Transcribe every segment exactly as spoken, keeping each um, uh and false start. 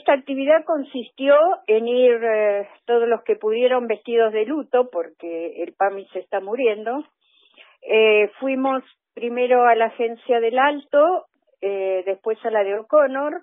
esta actividad consistió en ir eh, todos los que pudieron vestidos de luto, porque el PAMI se está muriendo. Eh, fuimos primero a la agencia del Alto, eh, después a la de O'Connor,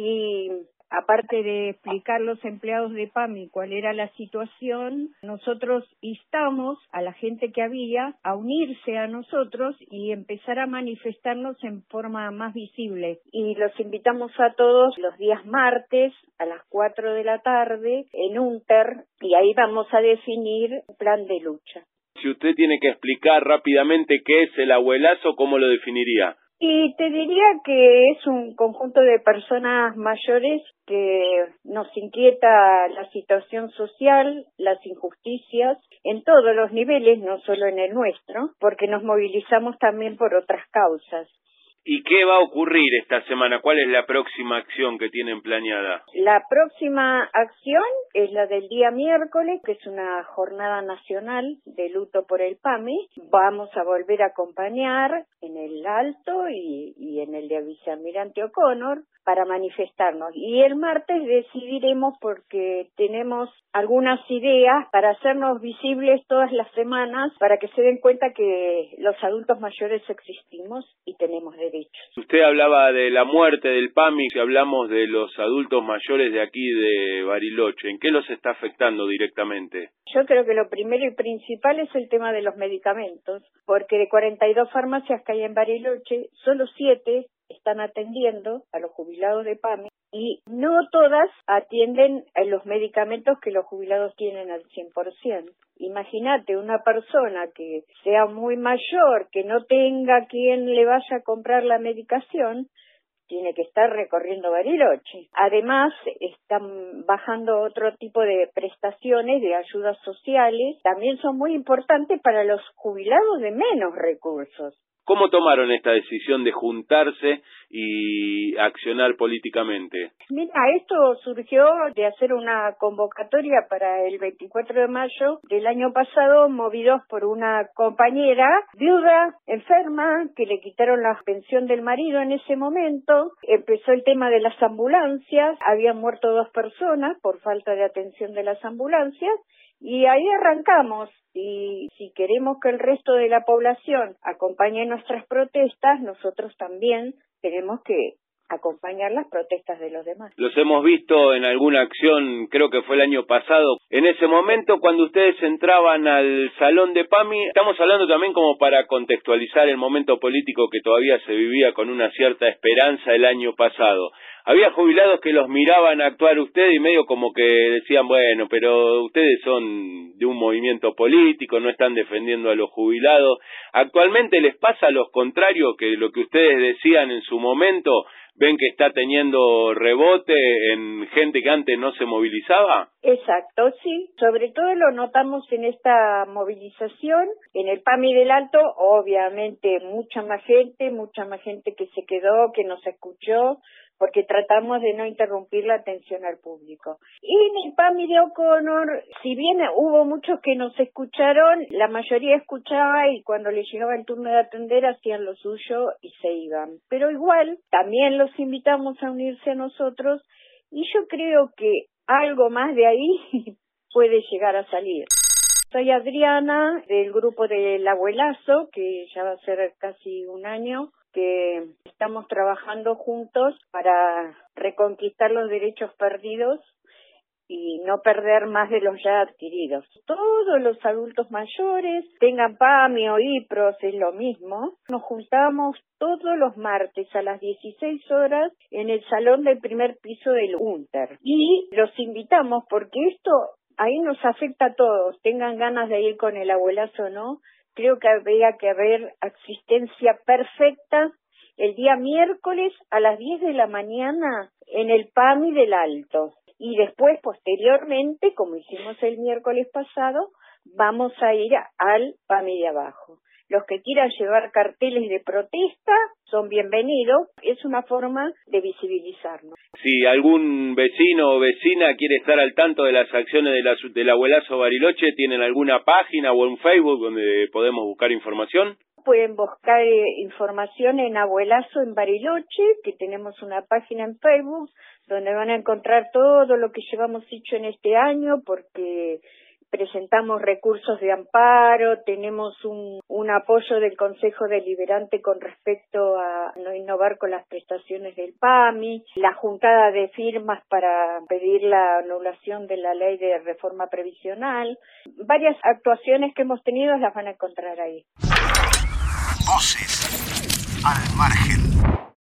y aparte de explicar a los empleados de PAMI cuál era la situación, nosotros instamos a la gente que había a unirse a nosotros y empezar a manifestarnos en forma más visible. Y los invitamos a todos los días martes a las cuatro de la tarde en UNTER, y ahí vamos a definir un plan de lucha. Si usted tiene que explicar rápidamente qué es el abuelazo, ¿cómo lo definiría? Y te diría que es un conjunto de personas mayores que nos inquieta la situación social, las injusticias, en todos los niveles, no solo en el nuestro, porque nos movilizamos también por otras causas. ¿Y qué va a ocurrir esta semana? ¿Cuál es la próxima acción que tienen planeada? La próxima acción es la del día miércoles, que es una jornada nacional de luto por el PAMI. Vamos a volver a acompañar en el Alto y, y en el de Vicealmirante O'Connor para manifestarnos. Y el martes decidiremos, porque tenemos algunas ideas para hacernos visibles todas las semanas, para que se den cuenta que los adultos mayores existimos y tenemos derechos. Usted hablaba de la muerte del PAMI, si hablamos de los adultos mayores de aquí de Bariloche, ¿en qué los está afectando directamente? Yo creo que lo primero y principal es el tema de los medicamentos, porque de cuarenta y dos farmacias que hay en Bariloche, solo siete están atendiendo a los jubilados de PAMI, y no todas atienden a los medicamentos que los jubilados tienen al cien por ciento. Imagínate una persona que sea muy mayor, que no tenga quien le vaya a comprar la medicación, tiene que estar recorriendo Bariloche. Además, están bajando otro tipo de prestaciones, de ayudas sociales, también son muy importantes para los jubilados de menos recursos. ¿Cómo tomaron esta decisión de juntarse y accionar políticamente? Mira, esto surgió de hacer una convocatoria para el veinticuatro de mayo del año pasado, movidos por una compañera viuda, enferma, que le quitaron la pensión del marido en ese momento. Empezó el tema de las ambulancias, habían muerto dos personas por falta de atención de las ambulancias, y ahí arrancamos. Y si queremos que el resto de la población acompañe nuestras protestas, nosotros también tenemos que acompañar las protestas de los demás. Los hemos visto en alguna acción, creo que fue el año pasado. En ese momento, cuando ustedes entraban al salón de PAMI, estamos hablando también como para contextualizar el momento político que todavía se vivía con una cierta esperanza el año pasado. Había jubilados que los miraban actuar usted y medio como que decían, bueno, pero ustedes son de un movimiento político, no están defendiendo a los jubilados. ¿Actualmente les pasa lo contrario, que lo que ustedes decían en su momento, ven que está teniendo rebote en gente que antes no se movilizaba? Exacto, sí. Sobre todo lo notamos en esta movilización. En el PAMI del Alto, obviamente, mucha más gente, mucha más gente que se quedó, que nos escuchó, porque tratamos de no interrumpir la atención al público. Y en el PAMI de O'Connor, si bien hubo muchos que nos escucharon, la mayoría escuchaba y cuando les llegaba el turno de atender hacían lo suyo y se iban. Pero igual, también los invitamos a unirse a nosotros, y yo creo que algo más de ahí puede llegar a salir. Soy Adriana, del grupo del Abuelazo, que ya va a ser casi un año, que estamos trabajando juntos para reconquistar los derechos perdidos y no perder más de los ya adquiridos. Todos los adultos mayores, tengan PAMI o IPROS, es lo mismo. Nos juntamos todos los martes a las dieciséis horas en el salón del primer piso del UNTER. Y los invitamos porque esto ahí nos afecta a todos, tengan ganas de ir con el abuelazo o no. Creo que habría que haber asistencia perfecta el día miércoles a las diez de la mañana en el PAMI del Alto. Y después, posteriormente, como hicimos el miércoles pasado, vamos a ir al PAMI de abajo. Los que quieran llevar carteles de protesta son bienvenidos. Es una forma de visibilizarnos. Si algún vecino o vecina quiere estar al tanto de las acciones de la, del Abuelazo Bariloche, ¿tienen alguna página o un Facebook donde podemos buscar información? Pueden buscar eh, información en Abuelazo en Bariloche, que tenemos una página en Facebook. donde van a encontrar todo lo que llevamos hecho en este año, porque presentamos recursos de amparo, tenemos un, un apoyo del Consejo Deliberante con respecto a no innovar con las prestaciones del PAMI, la juntada de firmas para pedir la anulación de la ley de reforma previsional. Varias actuaciones que hemos tenido las van a encontrar ahí. Voces al margen.